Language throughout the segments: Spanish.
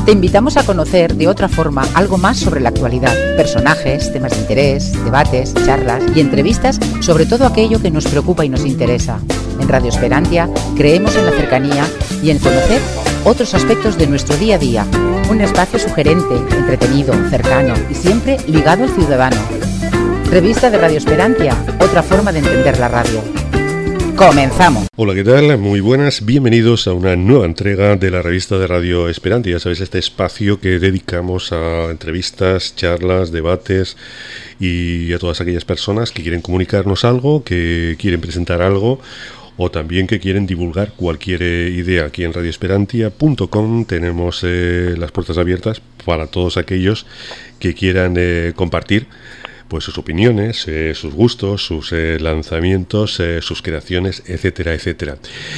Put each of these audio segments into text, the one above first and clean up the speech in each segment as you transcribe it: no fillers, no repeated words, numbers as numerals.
Te invitamos a conocer de otra forma algo más sobre la actualidad, personajes, temas de interés, debates, charlas y entrevistas sobre todo aquello que nos preocupa y nos interesa. En Radio Esperantia creemos en la cercanía y en conocer otros aspectos de nuestro día a día. Un espacio sugerente, entretenido, cercano y siempre ligado al ciudadano. Revista de Radio Esperantia, otra forma de entender la radio. ¡Comenzamos! Hola, ¿qué tal? Muy buenas, bienvenidos a una nueva entrega de la revista de Radio Esperantia. Ya sabéis, este espacio que dedicamos a entrevistas, charlas, debates y a todas aquellas personas que quieren comunicarnos algo, que quieren presentar algo o también que quieren divulgar cualquier idea. Aquí en radioesperantia.com tenemos las puertas abiertas para todos aquellos que quieran compartir pues sus opiniones, sus gustos, sus lanzamientos, sus creaciones, etcétera, etcétera.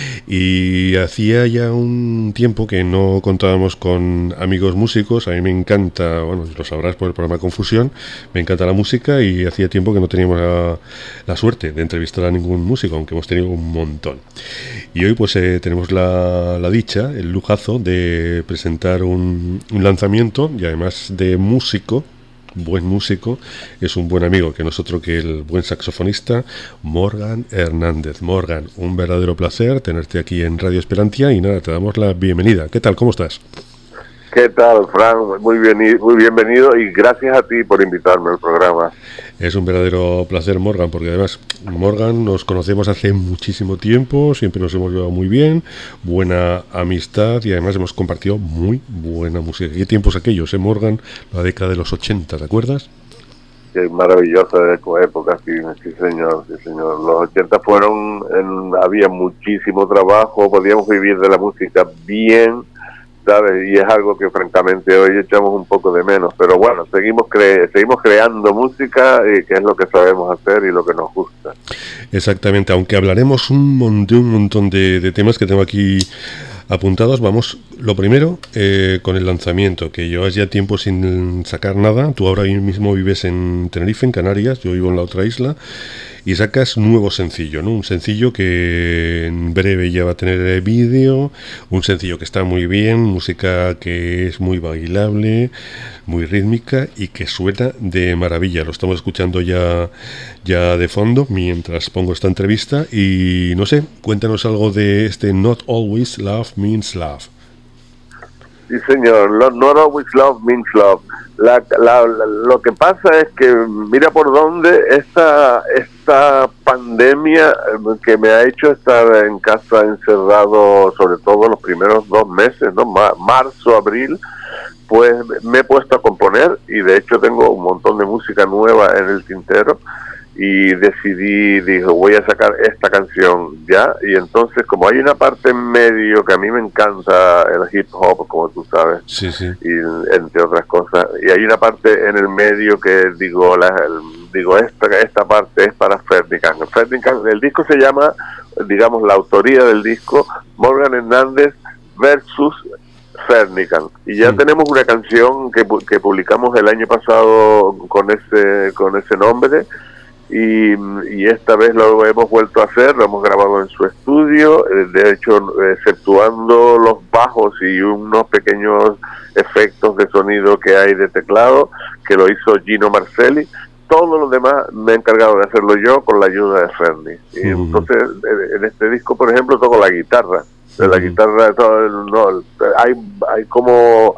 Y hacía ya un tiempo que no contábamos con amigos músicos. A mí me encanta, bueno, lo sabrás por el programa Confusión, me encanta la música y hacía tiempo que no teníamos la suerte de entrevistar a ningún músico, aunque hemos tenido un montón. Y hoy pues tenemos la dicha, el lujazo de presentar un lanzamiento y además de músico, buen músico, es un buen amigo que nosotros, que el buen saxofonista Morgan Hernández. Morgan, un verdadero placer tenerte aquí en Radio Esperantia y nada, te damos la bienvenida. ¿Qué tal? ¿Cómo estás? ¿Qué tal, Fran? Muy bienvenido y gracias a ti por invitarme al programa. Es un verdadero placer, Morgan, porque además, Morgan, nos conocemos hace muchísimo tiempo, siempre nos hemos llevado muy bien, buena amistad y además hemos compartido muy buena música. ¿Qué tiempos aquellos, Morgan? La década de los 80, ¿te acuerdas? Qué maravillosa época, sí, señor. Los 80 había muchísimo trabajo, podíamos vivir de la música bien, ¿sabes? Y es algo que francamente hoy echamos un poco de menos, pero bueno, seguimos creando música, que es lo que sabemos hacer y lo que nos gusta. Exactamente, aunque hablaremos un montón de temas que tengo aquí apuntados. Vamos, lo primero, con el lanzamiento, que llevas ya tiempo sin sacar nada. Tú ahora mismo vives en Tenerife, en Canarias, yo vivo en la otra isla, y sacas nuevo sencillo, ¿no? Un sencillo que en breve ya va a tener vídeo, un sencillo que está muy bien, música que es muy bailable, muy rítmica y que suena de maravilla. Lo estamos escuchando ya de fondo mientras pongo esta entrevista y no sé, cuéntanos algo de este Not Always Love Means Love. Sí, señor, Not Always Love Means Love. Lo que pasa es que mira por dónde esta pandemia que me ha hecho estar en casa encerrado, sobre todo los primeros 2 meses, ¿no? Marzo, abril, pues me he puesto a componer y de hecho tengo un montón de música nueva en el tintero y dije, voy a sacar esta canción ya, y entonces como hay una parte en medio que a mí me encanta, el hip hop, como tú sabes, sí. Y entre otras cosas, y hay una parte en el medio que digo esta parte es para Ferdinand. El disco se llama, digamos, la autoría del disco, Morgan Hernández versus Ferdinand, y ya tenemos una canción que publicamos el año pasado con ese nombre. Y esta vez lo hemos vuelto a hacer, lo hemos grabado en su estudio, de hecho, exceptuando los bajos y unos pequeños efectos de sonido que hay de teclado, que lo hizo Gino Marcelli. Todo lo demás me he encargado de hacerlo yo con la ayuda de Fernie. Y entonces, en este disco, por ejemplo, toco la guitarra. De la guitarra, hay como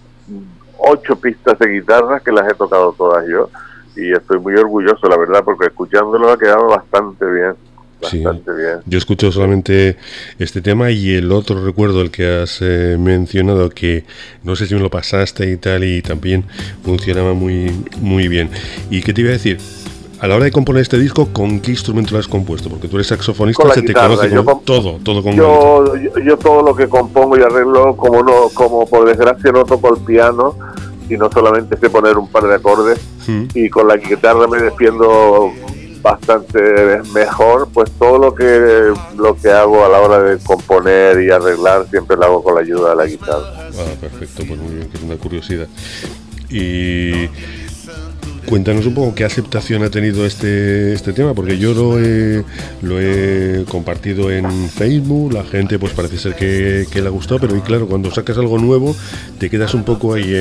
8 pistas de guitarra que las he tocado todas yo. Y estoy muy orgulloso, la verdad, porque escuchándolo ha quedado bastante bien. Bien. Yo escucho solamente este tema y el otro recuerdo, el que has mencionado, que no sé si me lo pasaste y tal, y también funcionaba muy bien. ¿Y qué te iba a decir? A la hora de componer este disco, ¿con qué instrumento lo has compuesto? Porque tú eres saxofonista, se guitarra, te conoce con todo con yo todo lo que compongo y arreglo, como por desgracia no toco el piano, y no solamente sé poner un par de acordes, y con la guitarra me defiendo bastante mejor, pues todo lo que hago a la hora de componer y arreglar siempre lo hago con la ayuda de la guitarra. Perfecto, pues muy bien, que es una curiosidad. Y Cuéntanos un poco qué aceptación ha tenido este tema, porque yo lo he compartido en Facebook, la gente pues parece ser que le ha gustado, pero y claro, cuando sacas algo nuevo te quedas un poco ahí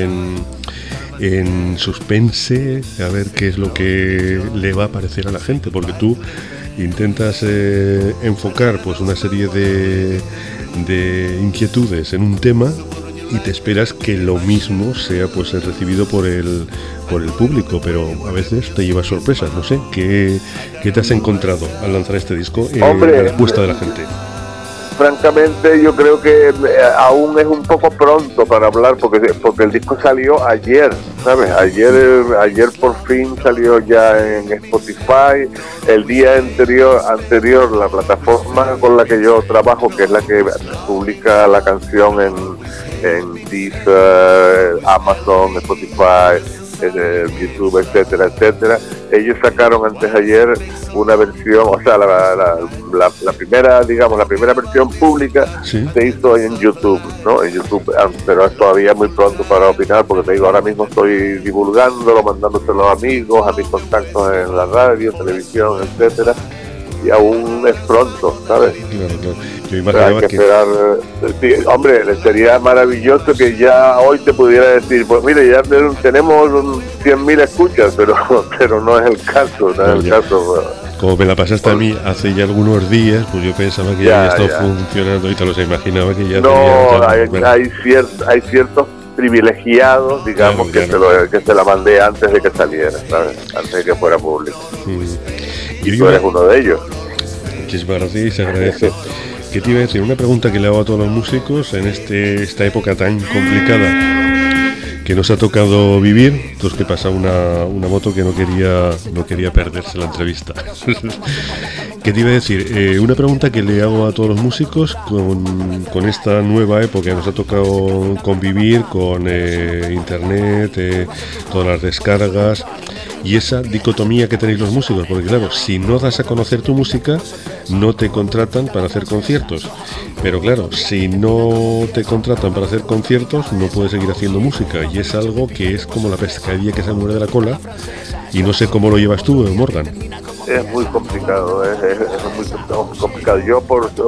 en suspense a ver qué es lo que le va a parecer a la gente, porque tú intentas enfocar pues una serie de inquietudes en un tema y te esperas que lo mismo sea pues recibido por el público, pero a veces te llevas sorpresas. No sé, ¿qué te has encontrado al lanzar este disco en la respuesta de la gente? Francamente, yo creo que aún es un poco pronto para hablar, porque el disco salió ayer, ¿sabes? Ayer por fin salió ya en Spotify. El día anterior la plataforma con la que yo trabajo, que es la que publica la canción en Deezer, Amazon, Spotify, YouTube, etcétera, ellos sacaron antes de ayer una versión, o sea, la primera versión pública, ¿sí?, se hizo en YouTube, ¿no? En YouTube, pero es todavía muy pronto para opinar, porque te digo, ahora mismo estoy divulgándolo, mandándoselo a amigos, a mis contactos en la radio, televisión, etcétera, y aún es pronto, ¿sabes? Claro. Yo imaginaba que esperar. Sí, hombre, sería maravilloso que ya hoy te pudiera decir, pues mire, ya tenemos 100.000 escuchas, pero no es el caso, Como me la pasaste a mí hace ya algunos días, pues yo pensaba que ya había estado funcionando y te los imaginaba que ya hay ciertos privilegiados, digamos, claro. que se la mandé antes de que saliera, ¿sabes? Antes de que fuera público. Y tú eres uno de ellos. Muchísimas gracias y se agradece. ¿Qué te iba a decir? Una pregunta que le hago a todos los músicos en esta época tan complicada que nos ha tocado vivir. Entonces, que pasa una moto que no quería perderse la entrevista. ¿Qué te iba a decir? Una pregunta que le hago a todos los músicos con esta nueva época que nos ha tocado convivir con internet, todas las descargas y esa dicotomía que tenéis los músicos, porque claro, si no das a conocer tu música, no te contratan para hacer conciertos. Pero claro, si no te contratan para hacer conciertos, no puedes seguir haciendo música. Y es algo que es como la pescadilla que se muerde la cola. Y no sé cómo lo llevas tú, Morgan. Es muy complicado, es muy complicado. Yo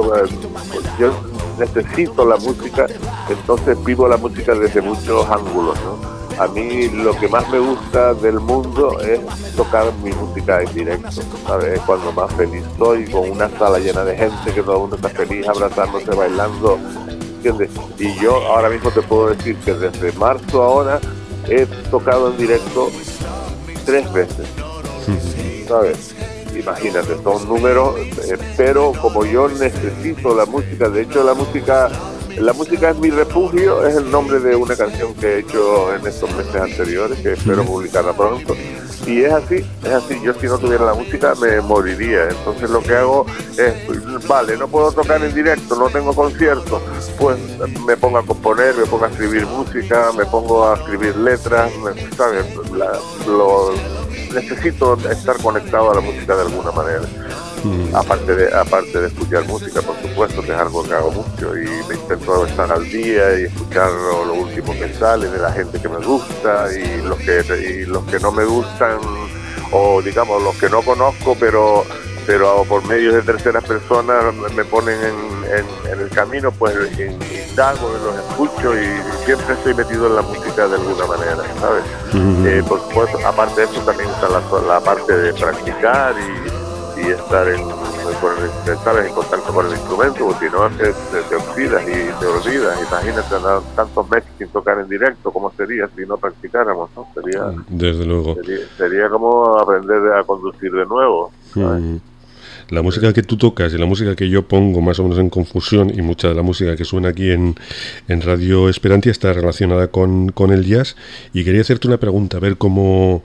necesito la música, entonces vivo la música desde muchos ángulos, ¿no? A mí lo que más me gusta del mundo es tocar mi música en directo, ¿sabes? Es cuando más feliz estoy, con una sala llena de gente, que todo el mundo está feliz, abrazándose, bailando, ¿entiendes? Y yo ahora mismo te puedo decir que desde marzo ahora he tocado en directo 3 veces, ¿sabes? Imagínate, son números, pero como yo necesito la música, de hecho la música es mi refugio, es el nombre de una canción que he hecho en estos meses anteriores, que espero publicarla pronto. Y es así, yo si no tuviera la música me moriría. Entonces lo que hago es, vale, no puedo tocar en directo, no tengo conciertos, pues me pongo a componer, me pongo a escribir música, me pongo a escribir letras, ¿sabes? Necesito estar conectado a la música de alguna manera. Aparte de escuchar música, por supuesto, que es algo que hago mucho, y me intento estar al día y escuchar lo último que sale de la gente que me gusta y los que no me gustan, o digamos los que no conozco, pero por medio de terceras personas me ponen en el camino, pues indago, los escucho y siempre estoy metido en la música de alguna manera, ¿sabes? Por supuesto, aparte de eso también está la parte de practicar y estar en contacto con el instrumento, porque si no te oxidas y te olvidas. Imagínate tantos meses sin tocar en directo, ¿cómo sería si no practicáramos? ¿No? Desde luego. Sería como aprender a conducir de nuevo, ¿sabes? La música que tú tocas y la música que yo pongo más o menos en confusión, y mucha de la música que suena aquí en Radio Esperantia está relacionada con el jazz, y quería hacerte una pregunta, a ver cómo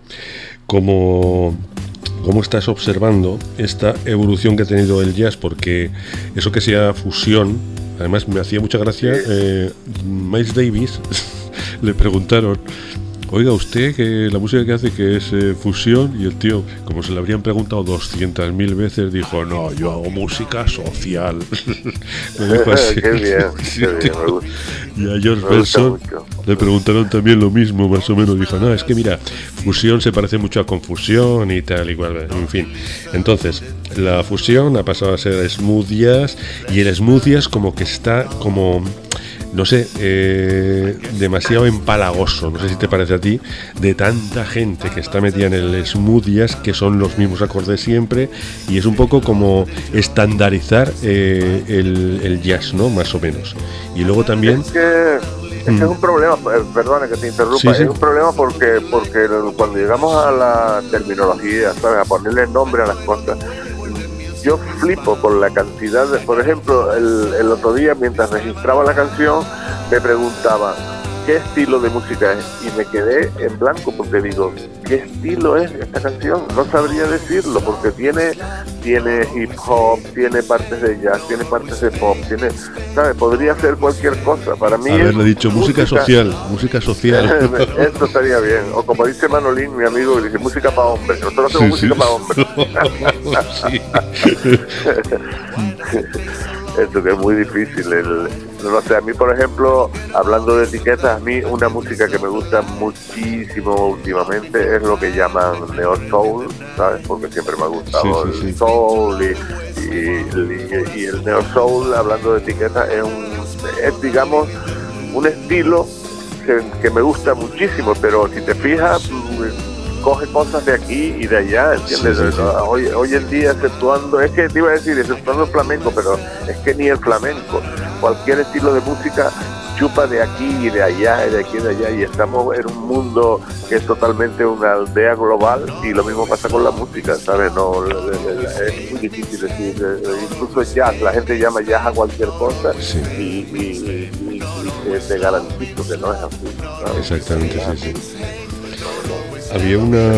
estás observando esta evolución que ha tenido el jazz, porque eso que sea fusión, además me hacía mucha gracia, Miles Davis le preguntaron, oiga, usted que la música que hace que es fusión, y el tío, como se le habrían preguntado 200.000 veces, dijo, no, yo hago música social. Me dijo así. Qué bien, Sí, qué bien, me gusta. Y a George Benson le preguntaron también lo mismo, más o menos. Dijo, no, es que mira, fusión se parece mucho a confusión y tal, igual, en fin. Entonces, la fusión ha pasado a ser smooth jazz, y el smooth jazz como que está como, no sé, demasiado empalagoso, no sé si te parece a ti, de tanta gente que está metida en el smooth jazz, que son los mismos acordes siempre, y es un poco como estandarizar el jazz, ¿no? Más o menos. Y luego también... Es que es un problema, perdona que te interrumpa, Sí, sí. es un problema porque cuando llegamos a la terminología, ¿sabes? A ponerle nombre a las cosas, yo flipo con la cantidad de, por ejemplo, el otro día mientras registraba la canción me preguntaba qué estilo de música es, y me quedé en blanco porque digo, ¿qué estilo es esta canción? No sabría decirlo porque tiene hip hop, tiene partes de jazz, tiene partes de pop, tiene, ¿sabes? Podría ser cualquier cosa. Para mí haberle dicho música social. Esto estaría bien. O como dice Manolín, mi amigo, dice música para hombres. Nosotros hacemos música para hombres. Esto que es muy difícil. No sé, a mí, por ejemplo, hablando de etiquetas, a mí una música que me gusta muchísimo últimamente es lo que llaman neo soul, ¿sabes? Porque siempre me ha gustado el soul y el neo soul, hablando de etiquetas, es digamos un estilo que me gusta muchísimo, pero si te fijas, coge cosas de aquí y de allá, ¿entiendes? Hoy en día, exceptuando, es que te iba a decir, exceptuando el flamenco, pero es que ni el flamenco, cualquier estilo de música chupa de aquí y de allá, y de aquí y de allá, y estamos en un mundo que es totalmente una aldea global, y lo mismo pasa con la música, ¿sabes? No, es muy difícil decir, incluso jazz, la gente llama jazz a cualquier cosa, y te garantizo que no es así, ¿sabes? Exactamente, sí. Había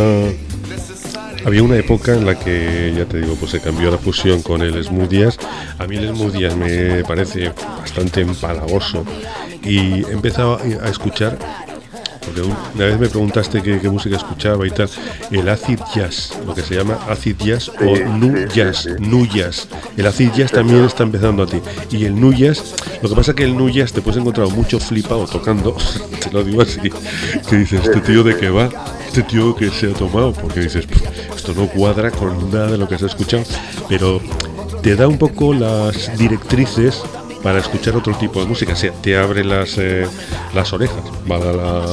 una época en la que, ya te digo, pues se cambió la fusión con el smooth jazz. A mí el smooth jazz me parece bastante empalagoso, y he empezado a escuchar, porque una vez me preguntaste qué música escuchaba y tal, el acid jazz, lo que se llama acid jazz o nu jazz. El acid jazz también está empezando a ti, y el nu jazz, lo que pasa es que el nu jazz te puedes encontrar mucho flipado tocando, te lo digo así, que dices, ¿este tío de qué va? ¿Este tío que se ha tomado? Porque dices, esto no cuadra con nada de lo que has escuchado, pero te da un poco las directrices para escuchar otro tipo de música, o sea, te abre las orejas, valga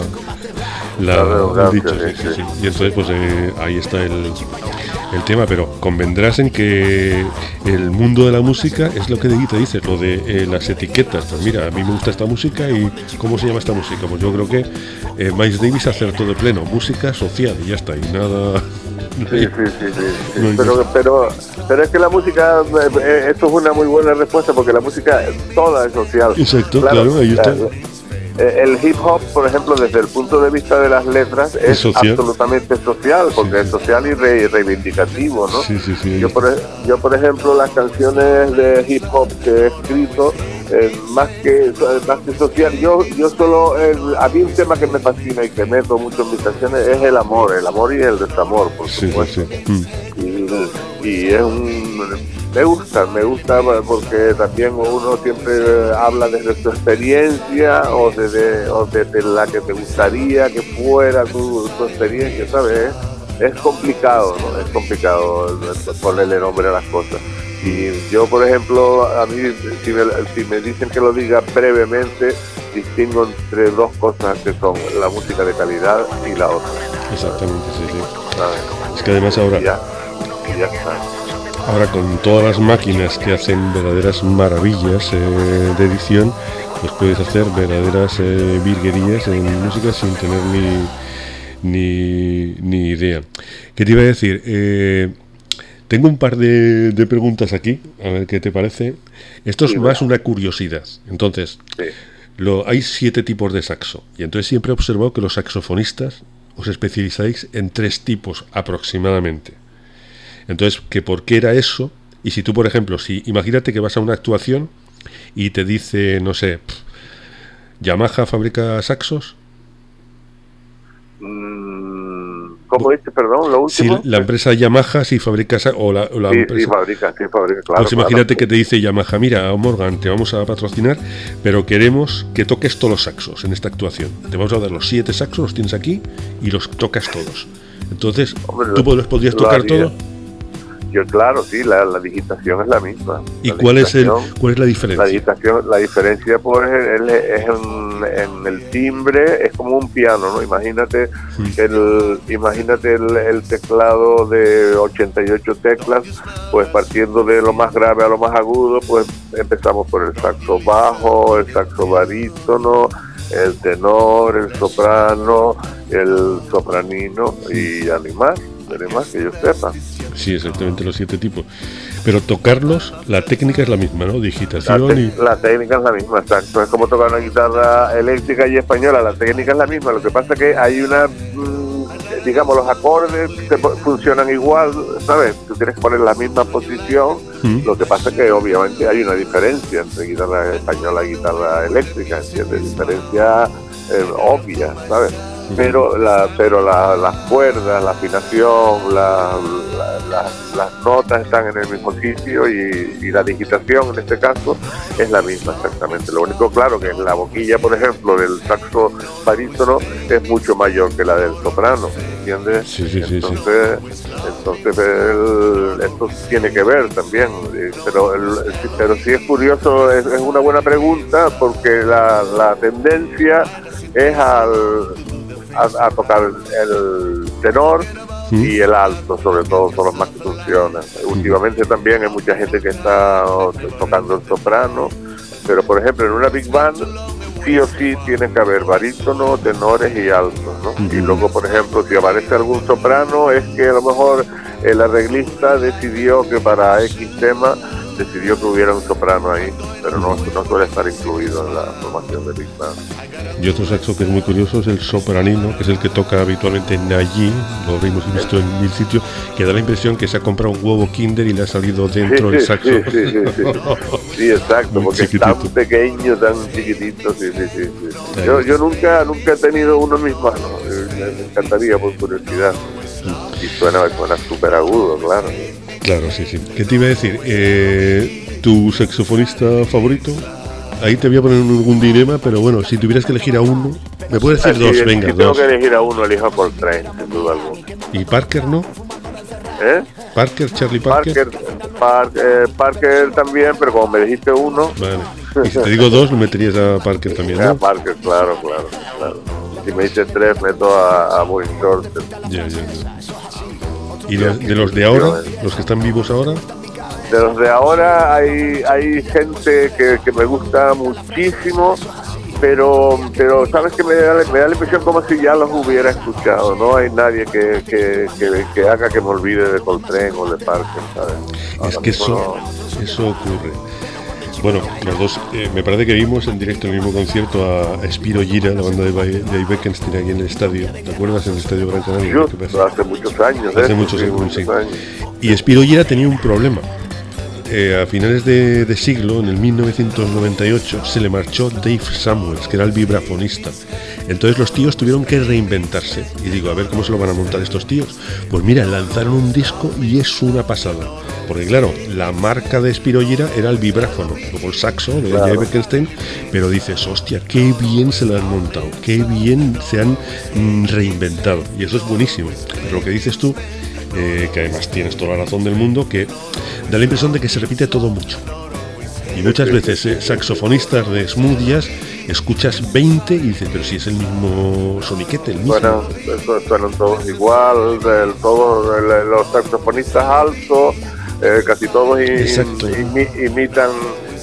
el dicho, sí. Y entonces pues ahí está el tema, pero convendrás en que el mundo de la música es lo que te dices, lo de las etiquetas. Pues mira, a mí me gusta esta música, y ¿cómo se llama esta música? Pues yo creo que Miles Davis acertó de pleno, música social, y ya está, y nada. Sí. Pero es que la música, esto es una muy buena respuesta, porque la música toda es social. Exacto, claro, ahí está. El hip hop, por ejemplo, desde el punto de vista de las letras, es social, absolutamente social, porque es social y reivindicativo, ¿no? Sí. Yo, por ejemplo, las canciones de hip hop que he escrito, más que social, yo solo, a mí un tema que me fascina y que meto mucho en mis canciones es el amor y el desamor, por supuesto. Y es me gusta porque también uno siempre habla desde tu experiencia o desde la que te gustaría que fuera tu experiencia, ¿sabes? Es complicado, ¿no? Es complicado ponerle nombre a las cosas. Y yo, por ejemplo, a mí, si me dicen que lo diga brevemente, distingo entre dos cosas que son la música de calidad y la otra. Exactamente, sí. ¿Sabes? Es que además ahora... Y ya está. Ahora, con todas las máquinas que hacen verdaderas maravillas de edición, pues puedes hacer verdaderas virguerías en música sin tener ni idea. ¿Qué te iba a decir? Tengo un par de preguntas aquí, a ver qué te parece. Esto es más una curiosidad. Entonces, hay 7 tipos de saxo, y entonces siempre he observado que los saxofonistas os especializáis en 3 tipos aproximadamente. Entonces, ¿que por qué era eso? Y si tú, por ejemplo, imagínate que vas a una actuación y te dice, no sé, Yamaha fabrica saxos. ¿Cómo dices, perdón, lo último? Si la empresa Yamaha, si fabrica, o la empresa... Sí, fabrica, claro. Pues imagínate que te dice Yamaha, mira, Morgan, te vamos a patrocinar, pero queremos que toques todos los saxos en esta actuación. Te vamos a dar los 7 saxos, los tienes aquí, y los tocas todos. Entonces, hombre, ¿tú podrías tocar todo? Yo, claro, sí, la digitación es la misma. ¿Y cuál es la diferencia? La diferencia pues es en el timbre, es como un piano, ¿no? Imagínate el teclado de 88 teclas, pues partiendo de lo más grave a lo más agudo, pues empezamos por el saxo bajo, el saxo barítono, el tenor, el soprano, el sopranino y además que yo sepa. Sí, exactamente, los 7 tipos. Pero tocarlos, la técnica es la misma, ¿no? Digitación la técnica es la misma, exacto. Es como tocar una guitarra eléctrica y española, la técnica es la misma. Lo que pasa es que hay una, digamos, los acordes funcionan igual, ¿sabes? Tú tienes que poner la misma posición. Lo que pasa es que obviamente hay una diferencia entre guitarra española y guitarra eléctrica, ¿entiendes? Diferencia obvia, ¿sabes? Pero las cuerdas, la afinación, las notas están en el mismo sitio y la digitación en este caso es la misma exactamente. Lo único, claro, que la boquilla, por ejemplo, del saxo barítono es mucho mayor que la del soprano, ¿entiendes? Sí. Entonces esto tiene que ver también, pero sí es curioso, es una buena pregunta, porque la tendencia es a tocar el tenor y el alto, sobre todo, son los más que funcionan. Últimamente también hay mucha gente que está tocando el soprano, pero por ejemplo en una big band sí o sí tiene que haber barítono, tenores y altos, ¿no? Y luego, por ejemplo, si aparece algún soprano, es que a lo mejor el arreglista decidió que para X tema decidió que hubiera un soprano ahí, pero no suele estar incluido en la formación de Big Band. Y otro saxo que es muy curioso es el sopranino, que es el que toca habitualmente Nagin, lo hemos visto en 1000 sitios, que da la impresión que se ha comprado un huevo Kinder y le ha salido dentro el saxo. Sí, exacto, muy porque chiquitito. Es tan pequeño, tan chiquitito, sí. Yo nunca he tenido uno en mis manos, me encantaría por curiosidad. Y suena súper agudo, claro. Claro, sí. ¿Qué te iba a decir? ¿Tu saxofonista favorito? Ahí te voy a poner algún dilema, pero bueno, si tuvieras que elegir a uno, me puedes decir dos, venga, si tengo que elegir a uno, elijo a Coltrane, sin duda alguna. ¿Y Parker no? Charlie Parker. Parker también, pero como me dijiste uno... Vale. Y si te digo dos, lo meterías a Parker también, ¿no? A Parker, claro. Si me dices 3, meto a Boy Shorter. Ya. ¿Y de los de ahora? ¿Los que están vivos ahora? De los de ahora hay gente que me gusta muchísimo, pero sabes que me da la impresión como si ya los hubiera escuchado. No hay nadie que haga que me olvide de Coltrane o de Parker, ¿sabes? Es que eso ocurre. Bueno, los dos, me parece que vimos en directo en el mismo concierto a Spiro Gira, la banda de Bekenstein, aquí en el estadio. ¿Te acuerdas? En el estadio Gran Canaria. Hace muchos años. Hace muchos años, sí. Y Spiro Gira tenía un problema. A finales de siglo, en el 1998, se le marchó Dave Samuels, que era el vibrafonista. Entonces los tíos tuvieron que reinventarse. Y digo, a ver cómo se lo van a montar estos tíos. Pues mira, lanzaron un disco y es una pasada. Porque claro, la marca de Spiro Gira era el vibráfono, como el saxo de Jay Bekenstein, pero dices, hostia, qué bien se lo han montado, qué bien se han reinventado. Y eso es buenísimo. Pero lo que dices tú, que además tienes toda la razón del mundo, que da la impresión de que se repite todo mucho. Y muchas veces saxofonistas de smooth jazz escuchas 20 y dices, pero si es el mismo soniquete, el mismo. Bueno, suenan todos igual, todos los saxofonistas altos, casi todos imitan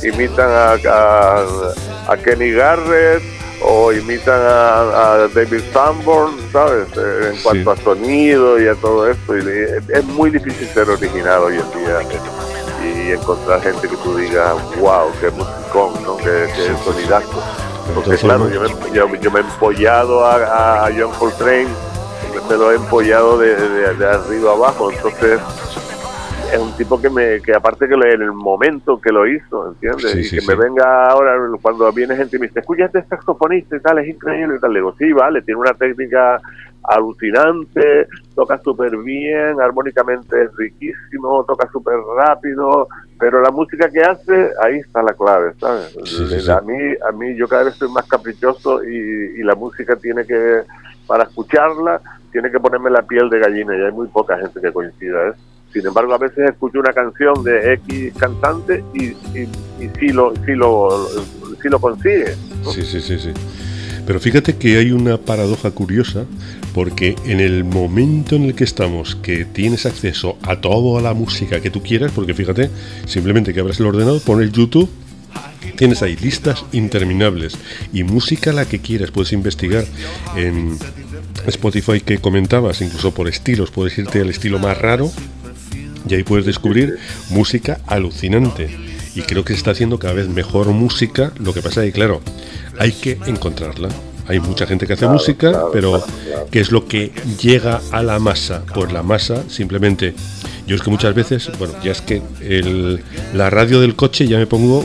a Kenny Garrett o imitan a David Sanborn, ¿sabes? En cuanto a sonido y a todo esto. Y es muy difícil ser original hoy en día y encontrar gente que tú digas, wow, qué musicón, ¿no? Qué sonidazo. Porque claro, yo me he empollado a John Coltrane, me lo he empollado de arriba abajo, entonces es un tipo que aparte que en el momento que lo hizo, ¿entiendes? Me venga ahora, cuando viene gente y me dice, escucha este saxofonista y tal, es increíble y tal, le digo, sí, vale, tiene una técnica alucinante, toca súper bien, armónicamente es riquísimo, toca súper rápido, pero la música que hace, ahí está la clave, ¿sabes? Sí. A mí yo cada vez estoy más caprichoso y la música tiene que, para escucharla, tiene que ponerme la piel de gallina, y hay muy poca gente que coincida, ¿eh? Sin embargo, a veces escucho una canción de X cantante y sí lo consigue, ¿no? Sí. Pero fíjate que hay una paradoja curiosa, porque en el momento en el que estamos, que tienes acceso a toda la música que tú quieras, porque fíjate, simplemente que abras el ordenador, pones YouTube, tienes ahí listas interminables y música la que quieras, puedes investigar en Spotify que comentabas, incluso por estilos, puedes irte al estilo más raro y ahí puedes descubrir música alucinante. Y creo que se está haciendo cada vez mejor música. Lo que pasa es que, claro, hay que encontrarla. Hay mucha gente que hace música, pero ¿qué es lo que llega a la masa? Pues la masa simplemente... Yo es que muchas veces, bueno, ya es que la radio del coche ya me pongo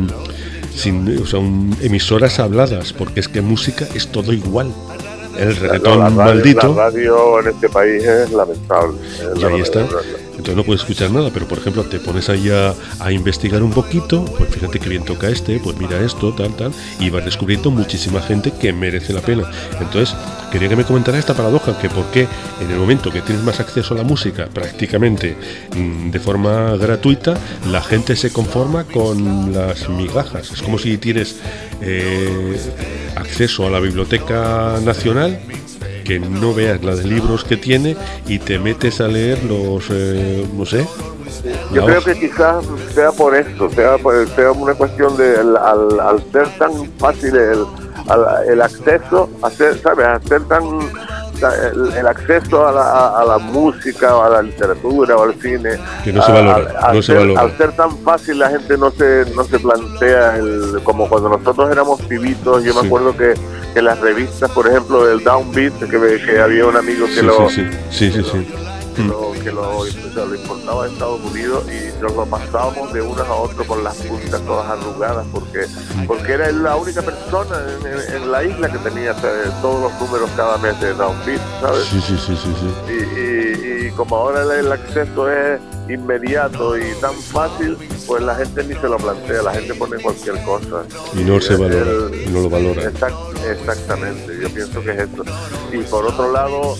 emisoras habladas, porque es que música es todo igual. El reggaetón maldito. La radio en este país es lamentable. Y ahí está. Entonces no puedes escuchar nada, pero por ejemplo te pones ahí a investigar un poquito, pues fíjate que bien toca pues mira esto, tal, y vas descubriendo muchísima gente que merece la pena. Entonces quería que me comentara esta paradoja, que por qué en el momento que tienes más acceso a la música prácticamente de forma gratuita, la gente se conforma con las migajas. Es como si tienes acceso a la Biblioteca Nacional, que no veas la de libros que tiene y te metes a leer los, no sé. Yo creo que quizás sea por esto, sea una cuestión de al ser tan fácil el acceso, hacer tan el acceso a la música o a la literatura o al cine, que no se valora, al ser tan fácil la gente no se plantea como cuando nosotros éramos pibitos. Yo me acuerdo que las revistas, por ejemplo, el Downbeat, que había un amigo que lo importaba de Estados Unidos y nos lo pasábamos de uno a otro con las puntas todas arrugadas, porque era la única persona en la isla que tenía todos los números cada mes de Downbeat, ¿sabes? Sí. Y como ahora el acceso es inmediato y tan fácil, pues la gente ni se lo plantea, la gente pone cualquier cosa y no se valora, no lo valora. Exactamente, yo pienso que es esto. Y por otro lado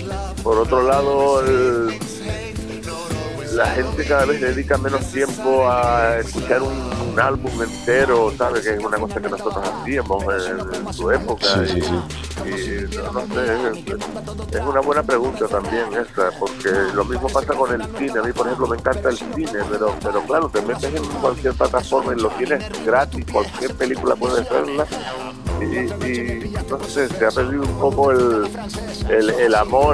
la gente cada vez dedica menos tiempo a escuchar un álbum entero, ¿sabes? Que es una cosa que nosotros hacíamos en su época. Sí. Y no sé, es una buena pregunta también esa, porque lo mismo pasa con el cine. A mí, por ejemplo, me encanta el cine, pero claro, te metes en cualquier plataforma y lo tienes gratis, cualquier película puedes verla. Y no sé, se ha perdido un poco el amor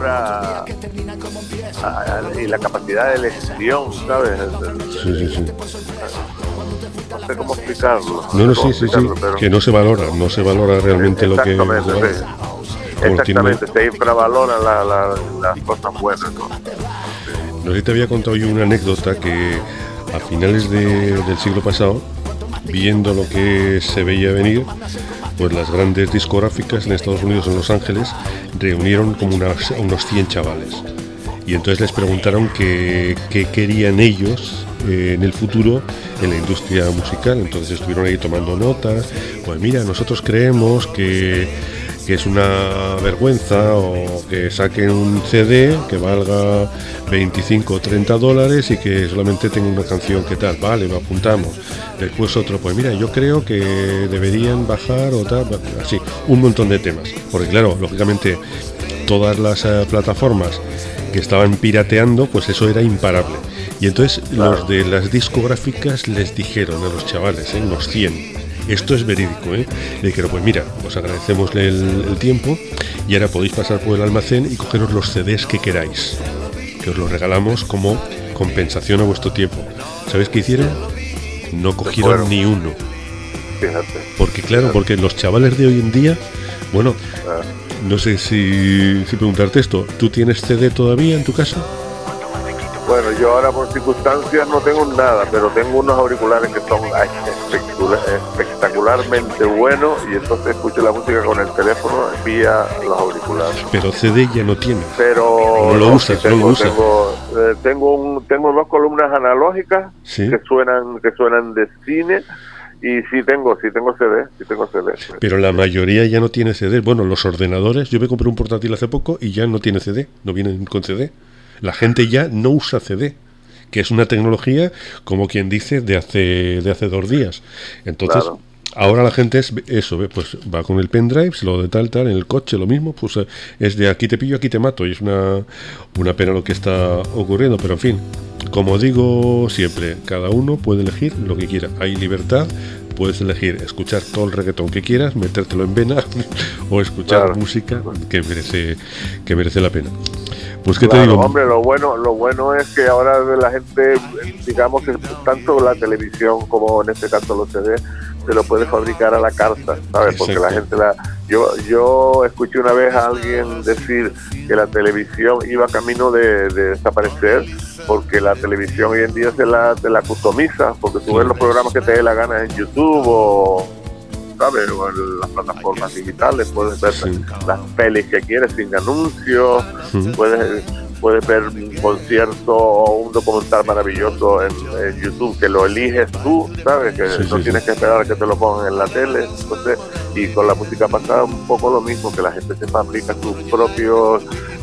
y la capacidad de elección, ¿sabes? Sí. No sé cómo explicarlo. Sí, pero... que no se valora realmente lo que es. Exactamente, se infravaloran las cosas buenas, ¿no? No sé si te había contado yo una anécdota que a finales del siglo pasado, viendo lo que se veía venir, pues las grandes discográficas en Estados Unidos, en Los Ángeles, reunieron como unos 100 chavales. Y entonces les preguntaron qué querían ellos en el futuro en la industria musical. Entonces estuvieron ahí tomando notas. Pues mira, nosotros creemos que es una vergüenza o que saquen un CD que valga 25 o 30 dólares y que solamente tenga una canción que tal, vale, lo apuntamos. Después otro, pues mira, yo creo que deberían bajar o tal, así, un montón de temas. Porque claro, lógicamente todas las plataformas que estaban pirateando, pues eso era imparable. Y entonces los de las discográficas les dijeron a los chavales, unos 100, esto es verídico, le dijeron, pues mira, os agradecemos el tiempo y ahora podéis pasar por el almacén y cogeros los CDs que queráis, que os los regalamos como compensación a vuestro tiempo. ¿Sabéis qué hicieron? No cogieron ni uno. Fíjate. Porque los chavales de hoy en día, bueno, no sé si preguntarte esto, ¿tú tienes CD todavía en tu casa? Bueno, yo ahora por circunstancias no tengo nada, pero tengo unos auriculares que son espectacularmente buenos y entonces escucho la música con el teléfono vía los auriculares. Pero CD ya no tiene. Pero no lo usas, tengo, no lo usas. Tengo 2 columnas analógicas, ¿sí?, que suenan de cine. Y sí tengo CD. Pero la mayoría ya no tiene CD. Bueno, los ordenadores, yo me compré un portátil hace poco y ya no tiene CD, no vienen con CD. La gente ya no usa CD, que es una tecnología, como quien dice, de hace 2 días. Entonces, claro, ahora la gente es eso, pues va con el pendrive, lo de tal, en el coche, lo mismo, pues es de aquí te pillo, aquí te mato. Y es una pena lo que está ocurriendo, pero en fin, como digo siempre, cada uno puede elegir lo que quiera. Hay libertad, puedes elegir escuchar todo el reggaetón que quieras, metértelo en vena o escuchar, claro, música que merece la pena. Pues qué, claro, te digo, hombre, lo bueno es que ahora la gente, digamos que tanto la televisión como en este caso los CD se lo puede fabricar a la carta, ¿sabes? Exacto. Porque la gente yo escuché una vez a alguien decir que la televisión iba camino de desaparecer, porque la televisión hoy en día te la customiza, porque tú ves los programas que te dé la gana en YouTube o, ¿sabes?, o en las plataformas digitales, puedes ver, sí, las pelis que quieres sin anuncios, sí, puedes ver un concierto o un documental maravilloso en YouTube que lo eliges tú, ¿sabes? Que sí, no tienes que esperar a que te lo pongan en la tele. Entonces, y con la música pasa un poco lo mismo, que la gente se fabrica sus propia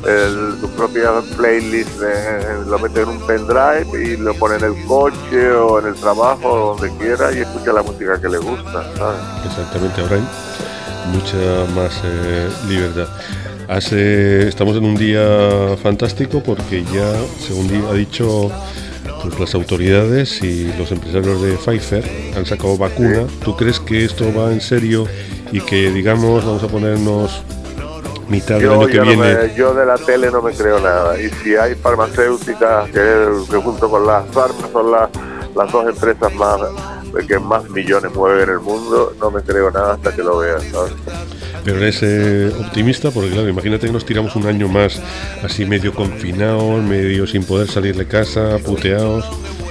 playlist, lo mete en un pendrive y lo pone en el coche o en el trabajo, donde quiera, y escucha la música que le gusta, ¿sabes? Exactamente, ahora hay mucha más libertad. Estamos en un día fantástico porque ya, según ha dicho, pues las autoridades y los empresarios de Pfizer han sacado vacuna. Sí. ¿Tú crees que esto va en serio y que, digamos, vamos a ponernos mitad del año que viene? Yo de la tele no me creo nada. Y si hay farmacéuticas que junto con las farmas son las 2 empresas que más millones mueven en el mundo, no me creo nada hasta que lo vea, ¿sabes? Pero eres optimista, porque claro, imagínate que nos tiramos un año más así medio confinados, medio sin poder salir de casa, puteados.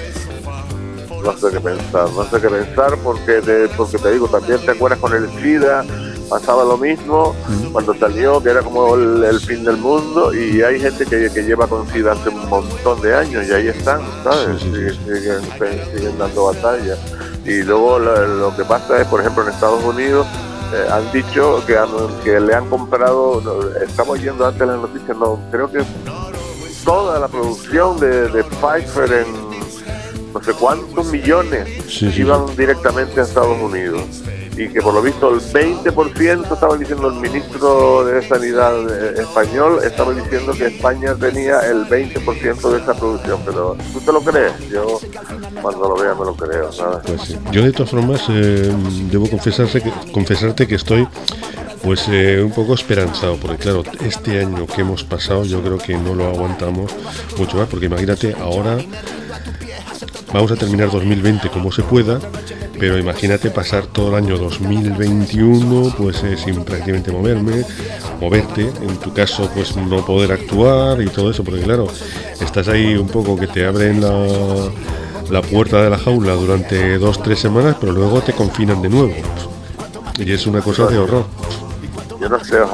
No sé qué pensar, porque te digo, también te acuerdas con el SIDA, pasaba lo mismo, cuando salió, que era como el fin del mundo, y hay gente que lleva con SIDA hace un montón de años, y ahí están, ¿sabes? Sí. Siguen dando batalla. Y luego lo que pasa es, por ejemplo, en Estados Unidos, han dicho que le han comprado, estamos yendo antes las noticias, creo que toda la producción de Pfizer en no sé cuántos millones iban directamente a Estados Unidos, y que por lo visto el 20%, estaba diciendo el ministro de Sanidad español, estaba diciendo que España tenía el 20% de esa producción. Pero ¿tú te lo crees? Yo cuando lo vea me lo creo, ¿sabes? Pues sí. Yo de todas formas debo confesarte que estoy pues un poco esperanzado, porque claro, este año que hemos pasado yo creo que no lo aguantamos mucho más, porque imagínate, ahora vamos a terminar 2020 como se pueda, pero imagínate pasar todo el año 2021 pues sin prácticamente moverte, en tu caso pues no poder actuar y todo eso, porque claro, estás ahí un poco que te abren la puerta de la jaula durante 2-3 semanas, pero luego te confinan de nuevo, y es una cosa de horror. Yo no sé,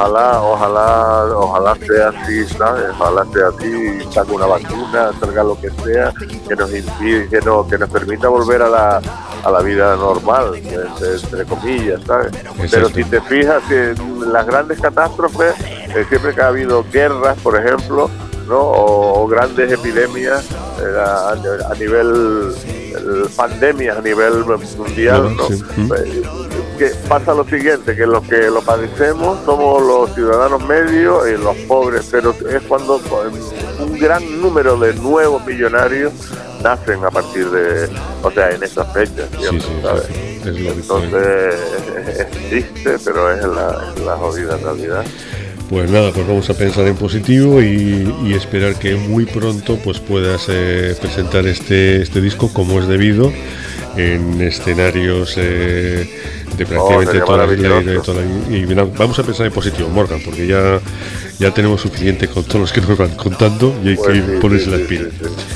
ojalá sea así, ¿sabes? Ojalá sea así, salga una vacuna, salga lo que sea, que nos impide, que nos permita volver a la vida normal, entre comillas, ¿sabes? Exacto. Pero si te fijas, las grandes catástrofes, siempre que ha habido guerras, por ejemplo, ¿no? O grandes epidemias a nivel pandemias a nivel mundial, ¿no? Sí. Que pasa lo siguiente, que los que lo padecemos somos los ciudadanos medios y los pobres, pero es cuando un gran número de nuevos millonarios nacen a partir de, o sea, en esas fechas, ¿sabes? Sí. Entonces es triste, pero es la jodida realidad. Pues nada, pues vamos a pensar en positivo y esperar que muy pronto pues puedas presentar este disco como es debido en escenarios de prácticamente toda la vida y vamos a pensar en positivo, Morgan, porque ya tenemos suficiente con todos los que nos van contando y hay que ponerse las pilas. Sí.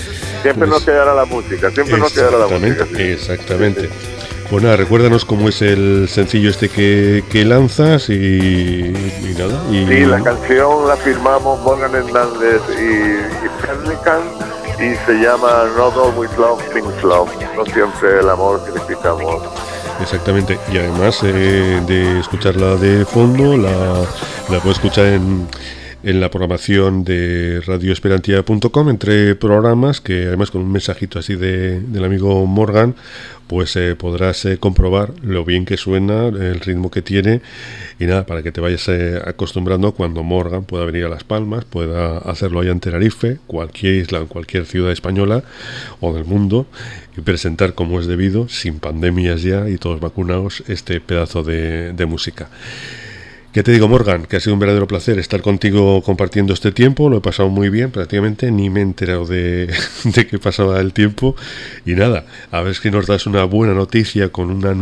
Siempre nos quedará la música, siempre nos quedará la música. Sí. Exactamente. Pues nada, recuérdanos cómo es el sencillo este que lanzas y nada. Sí, la canción la firmamos Morgan Hernández y Fernican y se llama Not Always Love Means Love. No siempre el amor significa amor. Exactamente, y además de escucharla de fondo, la puedes escuchar en la programación de radioesperantia.com, entre programas, que además con un mensajito así del amigo Morgan, pues podrás comprobar lo bien que suena, el ritmo que tiene, y nada, para que te vayas acostumbrando cuando Morgan pueda venir a Las Palmas, pueda hacerlo allá en Tenerife, cualquier isla, en cualquier ciudad española o del mundo, y presentar como es debido, sin pandemias ya y todos vacunados, este pedazo de música. Ya te digo, Morgan, que ha sido un verdadero placer estar contigo compartiendo este tiempo, lo he pasado muy bien, prácticamente ni me he enterado de que pasaba el tiempo, y nada, a ver si nos das una buena noticia con una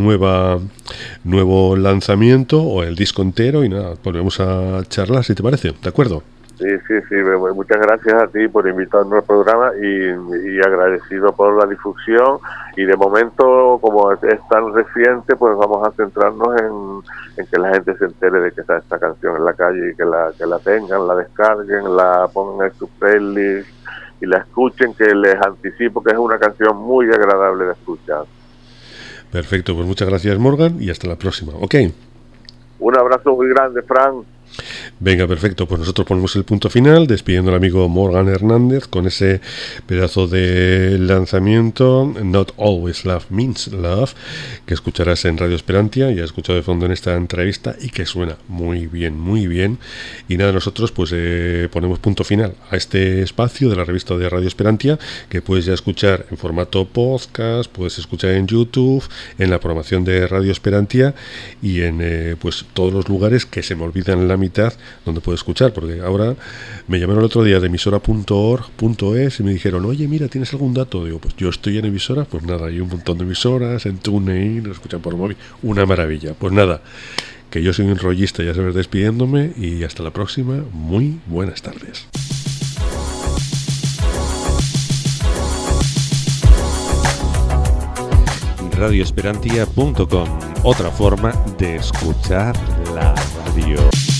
nuevo lanzamiento o el disco entero, y nada, volvemos a charlar, si te parece, ¿de acuerdo? Sí, muchas gracias a ti por invitarnos al programa y agradecido por la difusión, y de momento, como es tan reciente, pues vamos a centrarnos en que la gente se entere de que está esta canción en la calle y que la tengan, la descarguen, la pongan en su playlist y la escuchen, que les anticipo que es una canción muy agradable de escuchar. Perfecto, pues muchas gracias, Morgan, y hasta la próxima, ¿ok? Un abrazo muy grande, Fran. Venga, perfecto, pues nosotros ponemos el punto final, despidiendo al amigo Morgan Hernández con ese pedazo de lanzamiento, Not Always Love Means Love, que escucharás en Radio Esperantia, ya he escuchado de fondo en esta entrevista y que suena muy bien, y nada, nosotros pues ponemos punto final a este espacio de la revista de Radio Esperantia, que puedes ya escuchar en formato podcast, puedes escuchar en YouTube, en la programación de Radio Esperantia y en pues todos los lugares que se me olvidan la mitad donde puedo escuchar, porque ahora me llamaron el otro día de emisora.org.es y me dijeron, oye, mira, ¿tienes algún dato? Digo, pues yo estoy en emisora, pues nada, hay un montón de emisoras, en TuneIn, lo escuchan por móvil, una maravilla. Pues nada, que yo soy un rollista, ya sabes, despidiéndome, y hasta la próxima, muy buenas tardes. radioesperantia.com, otra forma de escuchar la radio.